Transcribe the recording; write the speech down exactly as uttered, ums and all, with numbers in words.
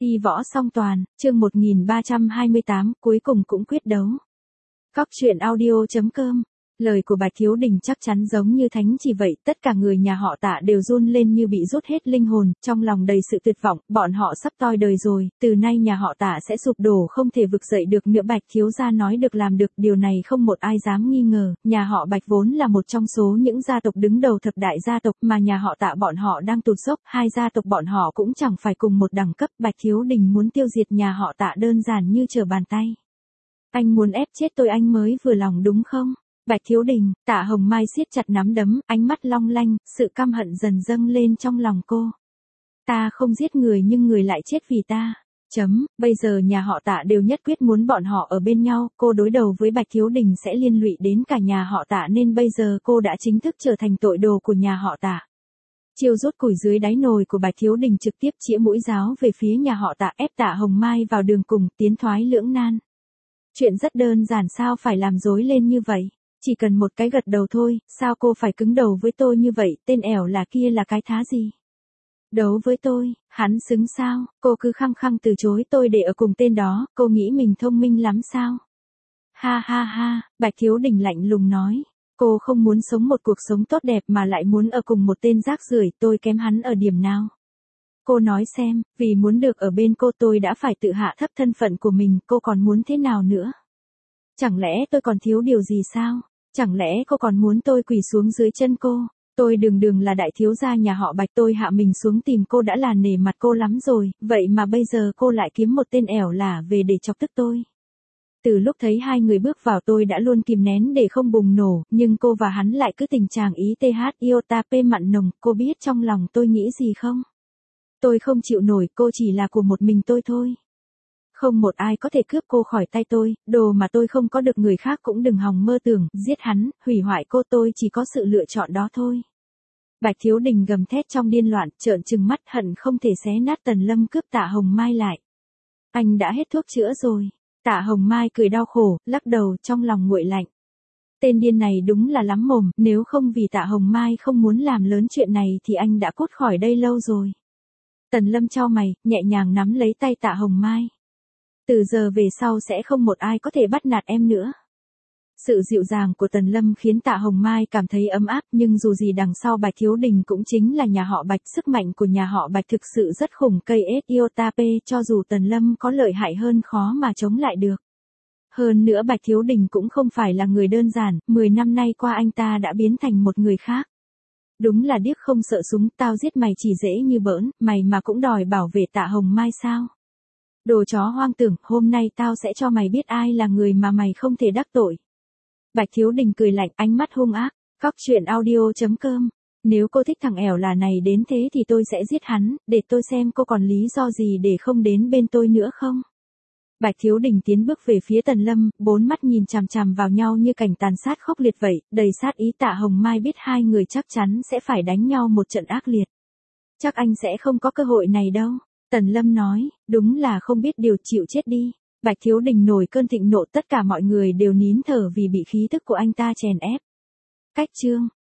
Y võ song toàn, chương một nghìn ba trăm hai mươi tám, cuối cùng cũng quyết đấu. Cóc truyện audio chấm com. Lời của Bạch Thiếu Đình chắc chắn giống như thánh chỉ vậy, tất cả người nhà họ Tạ đều run lên như bị rút hết linh hồn, trong lòng đầy sự tuyệt vọng, bọn họ sắp toi đời rồi, từ nay nhà họ Tạ sẽ sụp đổ không thể vực dậy được nữa. Bạch thiếu gia nói được làm được, điều này không một ai dám nghi ngờ, nhà họ Bạch vốn là một trong số những gia tộc đứng đầu thập đại gia tộc mà nhà họ Tạ bọn họ đang tụt dốc, hai gia tộc bọn họ cũng chẳng phải cùng một đẳng cấp, Bạch Thiếu Đình muốn tiêu diệt nhà họ Tạ đơn giản như trở bàn tay. Anh muốn ép chết tôi anh mới vừa lòng đúng không? Bạch Thiếu Đình, Tạ Hồng Mai siết chặt nắm đấm, ánh mắt long lanh, sự căm hận dần dâng lên trong lòng cô. Ta không giết người nhưng người lại chết vì ta. Chấm, bây giờ nhà họ Tạ đều nhất quyết muốn bọn họ ở bên nhau, cô đối đầu với Bạch Thiếu Đình sẽ liên lụy đến cả nhà họ Tạ nên bây giờ cô đã chính thức trở thành tội đồ của nhà họ Tạ. Chiêu rút củi dưới đáy nồi của Bạch Thiếu Đình trực tiếp chĩa mũi giáo về phía nhà họ Tạ, ép Tạ Hồng Mai vào đường cùng, tiến thoái lưỡng nan. Chuyện rất đơn giản, sao phải làm rối lên như vậy? Chỉ cần một cái gật đầu thôi, sao cô phải cứng đầu với tôi như vậy, tên ẻo là kia là cái thá gì? Đấu với tôi, hắn xứng sao, cô cứ khăng khăng từ chối tôi để ở cùng tên đó, cô nghĩ mình thông minh lắm sao? Ha ha ha, Bạch Thiếu Đình lạnh lùng nói, cô không muốn sống một cuộc sống tốt đẹp mà lại muốn ở cùng một tên rác rưởi, tôi kém hắn ở điểm nào? Cô nói xem, vì muốn được ở bên cô tôi đã phải tự hạ thấp thân phận của mình, cô còn muốn thế nào nữa? Chẳng lẽ tôi còn thiếu điều gì sao? Chẳng lẽ cô còn muốn tôi quỳ xuống dưới chân cô? Tôi đường đường là đại thiếu gia nhà họ Bạch, tôi hạ mình xuống tìm cô đã là nể mặt cô lắm rồi, vậy mà bây giờ cô lại kiếm một tên ẻo lả về để chọc tức tôi. Từ lúc thấy hai người bước vào tôi đã luôn kìm nén để không bùng nổ, nhưng cô và hắn lại cứ tình trạng ý th iota p mặn nồng, cô biết trong lòng tôi nghĩ gì không? Tôi không chịu nổi, cô chỉ là của một mình tôi thôi. Không một ai có thể cướp cô khỏi tay tôi, đồ mà tôi không có được người khác cũng đừng hòng mơ tưởng, giết hắn, hủy hoại cô, tôi chỉ có sự lựa chọn đó thôi. Bạch Thiếu Đình gầm thét trong điên loạn, trợn trừng mắt hận không thể xé nát Tần Lâm cướp Tạ Hồng Mai lại. Anh đã hết thuốc chữa rồi. Tạ Hồng Mai cười đau khổ, lắc đầu trong lòng nguội lạnh. Tên điên này đúng là lắm mồm, nếu không vì Tạ Hồng Mai không muốn làm lớn chuyện này thì anh đã cút khỏi đây lâu rồi. Tần Lâm chau mày, nhẹ nhàng nắm lấy tay Tạ Hồng Mai. Từ giờ về sau sẽ không một ai có thể bắt nạt em nữa. Sự dịu dàng của Tần Lâm khiến Tạ Hồng Mai cảm thấy ấm áp, nhưng dù gì đằng sau Bạch Thiếu Đình cũng chính là nhà họ Bạch, sức mạnh của nhà họ Bạch thực sự rất khủng, cây S iota P, cho dù Tần Lâm có lợi hại hơn khó mà chống lại được. Hơn nữa Bạch Thiếu Đình cũng không phải là người đơn giản, mười năm nay qua anh ta đã biến thành một người khác. Đúng là điếc không sợ súng, tao giết mày chỉ dễ như bỡn, mày mà cũng đòi bảo vệ Tạ Hồng Mai sao? Đồ chó hoang tưởng, hôm nay tao sẽ cho mày biết ai là người mà mày không thể đắc tội. Bạch Thiếu Đình cười lạnh, ánh mắt hung ác, cóc truyện audio chấm com. Nếu cô thích thằng ẻo là này đến thế thì tôi sẽ giết hắn, để tôi xem cô còn lý do gì để không đến bên tôi nữa không. Bạch Thiếu Đình tiến bước về phía Tần Lâm, bốn mắt nhìn chằm chằm vào nhau như cảnh tàn sát khốc liệt vậy, đầy sát ý. Tạ Hồng Mai biết hai người chắc chắn sẽ phải đánh nhau một trận ác liệt. Chắc anh sẽ không có cơ hội này đâu. Tần Lâm nói, đúng là không biết điều, chịu chết đi. Bạch Thiếu Đình nổi cơn thịnh nộ, tất cả mọi người đều nín thở vì bị khí tức của anh ta chèn ép. Cách chương.